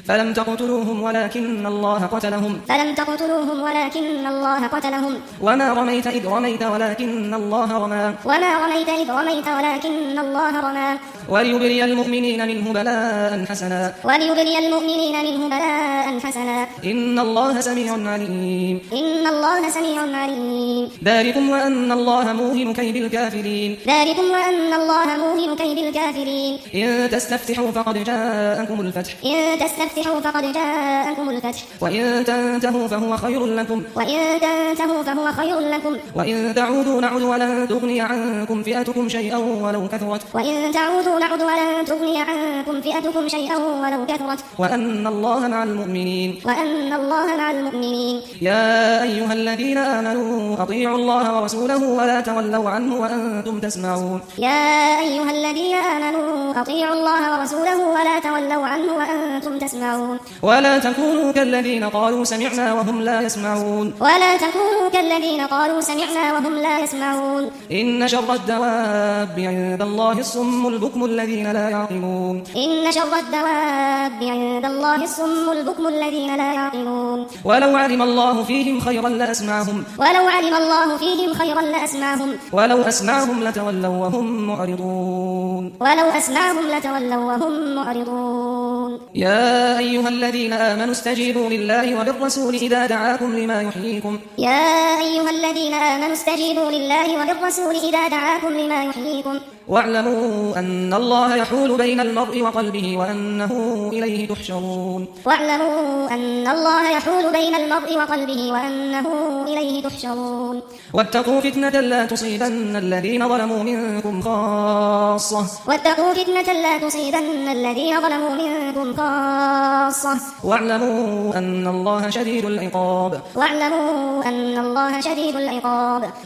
فلم تقتلوهم ولكن الله قتلهم وما رميت إذ رميت ولكن الله رمى وليبلي المؤمنين منه بلاء حسنا إن الله سميع عليم ذلكم وأن الله موهن كيد الكافرين إن تستفتحوا فقد جاءكم الفتح وإن تنتهوا فهو خير لكم وإن تعودوا نعد ولن تغني عنكم فئتكم شيئا ولو كثرت وأن الله مع المؤمنين يا أيها الذين آمنوا أطيعوا الله ورسوله ولا تولوا عنه وأنتم تسمعون ولا تكونوا كالذين قالوا سمعنا وهم لا يسمعون إن شر الدواب عند الله الصم البكم الذين لا يعقلون ولو علم الله فيهم خيرا لأسمعهم ولو أسمعهم لتولوا وهم معرضون يا أيها الذين آمنوا استجيبوا لله وللرسول إذا دعاكم لما يحييكم واعلموا أن الله يحول بين المرء وقلبه وأنه إليه تحشرون واتقوا فتنة لا تصيبن الذين ظلموا منكم خاصة واعلموا أن الله شديد العقاب